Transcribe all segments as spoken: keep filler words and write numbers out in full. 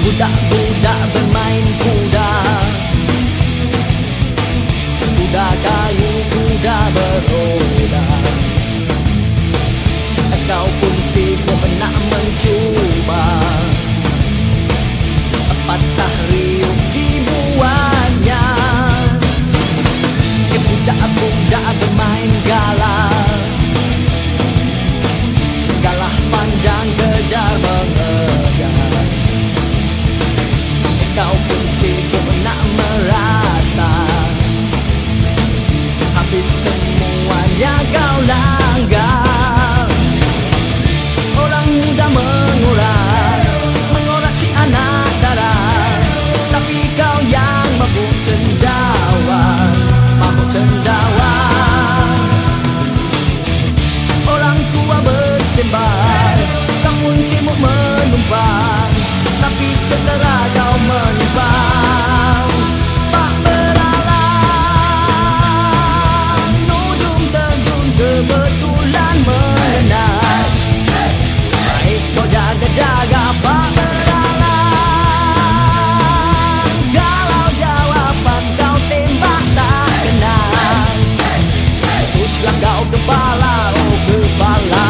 Budak-budak bermain kuda, kuda kayu, kuda beroda. Kau pun sibuk nak mencuba, patah riuh dibuatnya. Budak-budak bermain galah, galah panjang kejar mengejar. Kau pun sibuk nak merasa, habis semuanya kau langgar. Orang muda mengorak, mengorak si anak darah, tapi kau yang mabuk cendawan, mabuk cendawan. Orang tua bersembah, kamu sibuk menumpang, tapi cedera kau menyimpang. Pak belalang, ujung terjun kebetulan mengenang. Baik kau jaga-jaga Pak belalang, kalau jawaban kau tembak tak kenal. Teruslah kau kepala, oh kepala.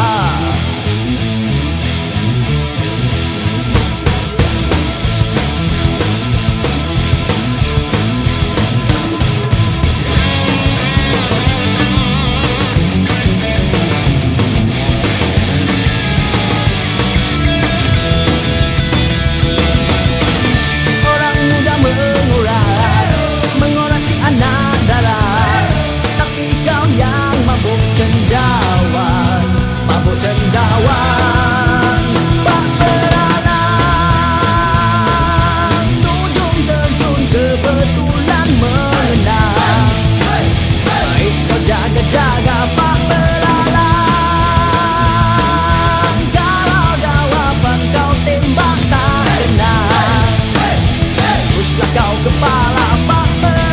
Cendawan, mabuk cendawan. Pak belalang, ujung terjun kebetulan menang. Baik kau jaga-jaga Pak belalang, kalau jawaban kau tembak tak kenal. Teruslah kau kepala Pak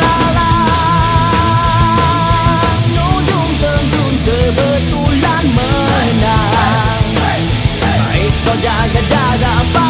belalang, ujung terjun kebetulan menang. Baik kau jaga-jaga Pak